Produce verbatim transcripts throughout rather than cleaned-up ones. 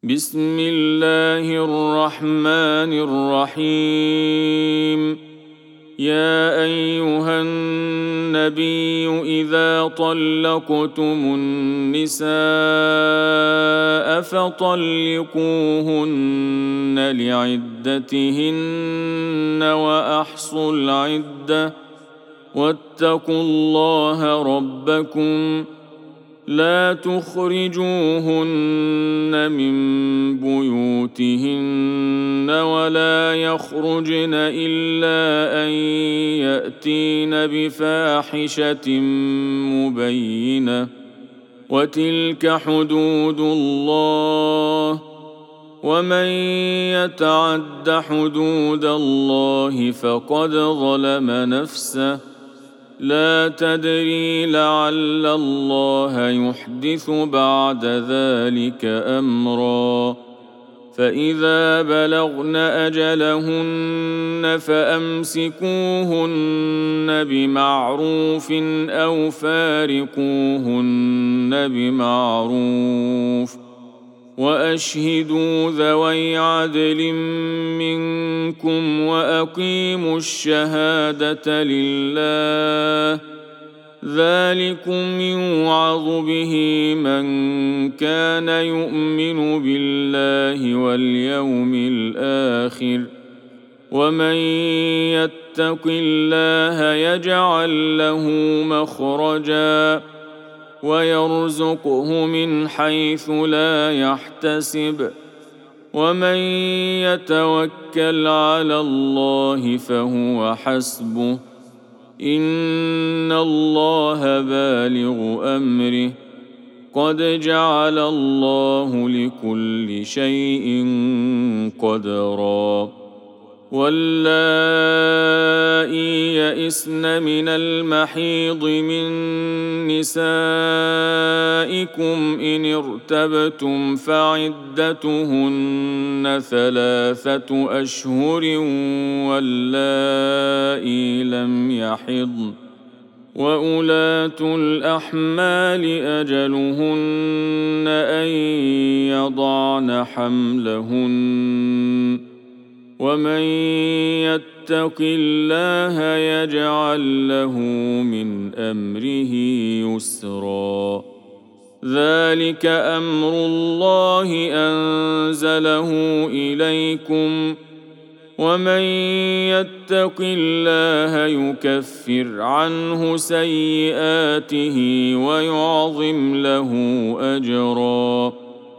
بسم الله الرحمن الرحيم. يا أيها النبي إذا طلقتم النساء فطلقوهن لعدتهن وأحصوا العدة واتقوا الله ربكم لا تخرجوهن من بيوتهن ولا يخرجن إلا أن يأتين بفاحشة مبينة وتلك حدود الله ومن يتعد حدود الله فقد ظلم نفسه لا تدري لعل الله يحدث بعد ذلك أمرا. فإذا بلغن أجلهن فأمسكوهن بمعروف أو فارقوهن بمعروف وأشهدوا ذوي عدل منكم وأقيموا الشهادة لله ذلكم يوعظ به من كان يؤمن بالله واليوم الآخر ومن يتق الله يجعل له مخرجا ويرزقه من حيث لا يحتسب ومن يتوكل على الله فهو حسبه إن الله بالغ أمره قد جعل الله لكل شيء قدرا. واللائي يئسن من المحيض من نسائكم إن ارتبتم فعدتهن ثلاثة أشهر واللائي لم يحضن وأولاة الأحمال أجلهن أن يضعن حملهن ومن يتق الله يجعل له من أمره يسرا. ذلك أمر الله أنزله إليكم ومن يتق الله يكفر عنه سيئاته ويعظم له أجرا.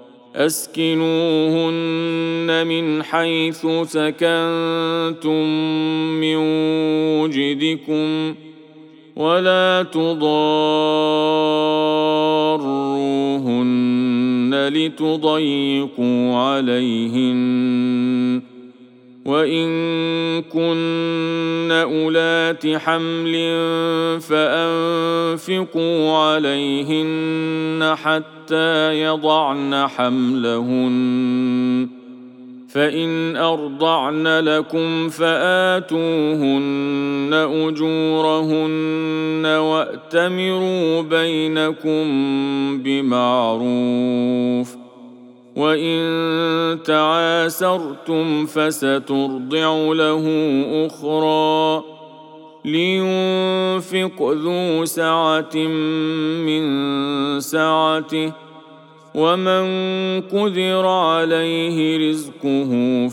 أسكنوهن من حيث سكنتم من وجدكم ولا تضاروهن لتضيقوا عليهن وإن كن أولات حمل فأنفقوا عليهن حتى يضعن حملهن فإن أرضعن لكم فآتوهن أجورهن وأتمروا بينكم بمعروف وإن تعاسرتم فسترضع له أخرى لينفق ذو سعة من سعته ومن قدر عليه رزقه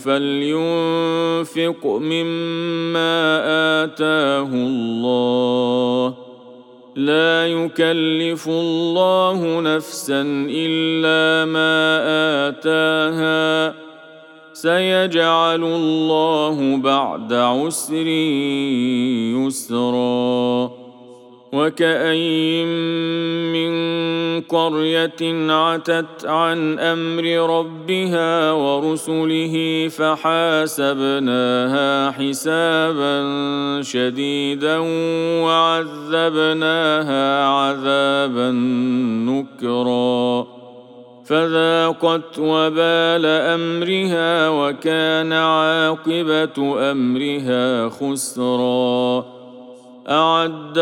فلينفق مما آتاه الله لا يكلف الله نفسا إلا ما آتاها سيجعل الله بعد عسر يسرا. وكأين من قرية عتت عن أمر ربها ورسله فحاسبناها حسابا شديدا وعذبناها عذابا نكرا فذاقت وبال أمرها وكان عاقبة أمرها خسرا. أعد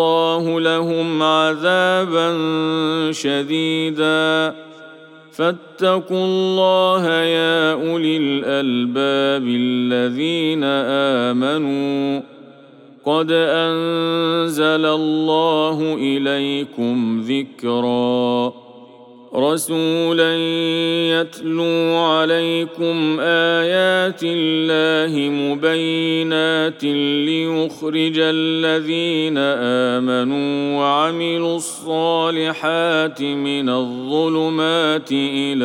الله لهم عذابا شديدا فاتقوا فاتقوا الله يا أولي الألباب الذين آمنوا قد أنزل الله إليكم ذكرا رسولا يتلو عليكم آيات الله مبينات ليخرج الذين آمنوا وعملوا الصالحات من الظلمات إلى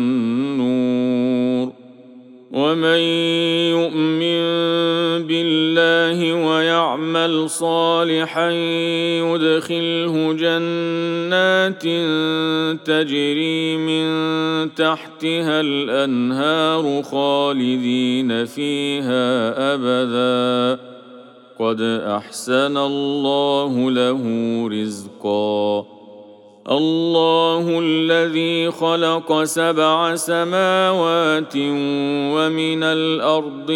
النور ومن يؤمن بالله ويعمل صالحا يدخله جنات تجري من تحتها الأنهار خالدين فيها أبدا قد أحسن الله له رزقا الله الذي خلق سبع سماوات ومن الأرض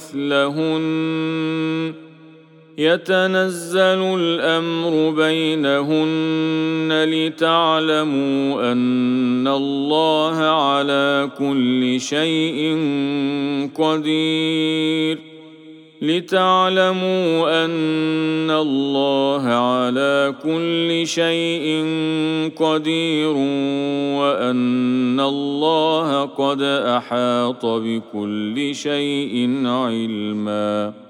مثلهن يتنزل الأمر بينهن لتعلموا أن الله على كل شيء قدير لتعلموا أن الله على كل شيء قدير وأن الله قد أحاط بكل شيء علما.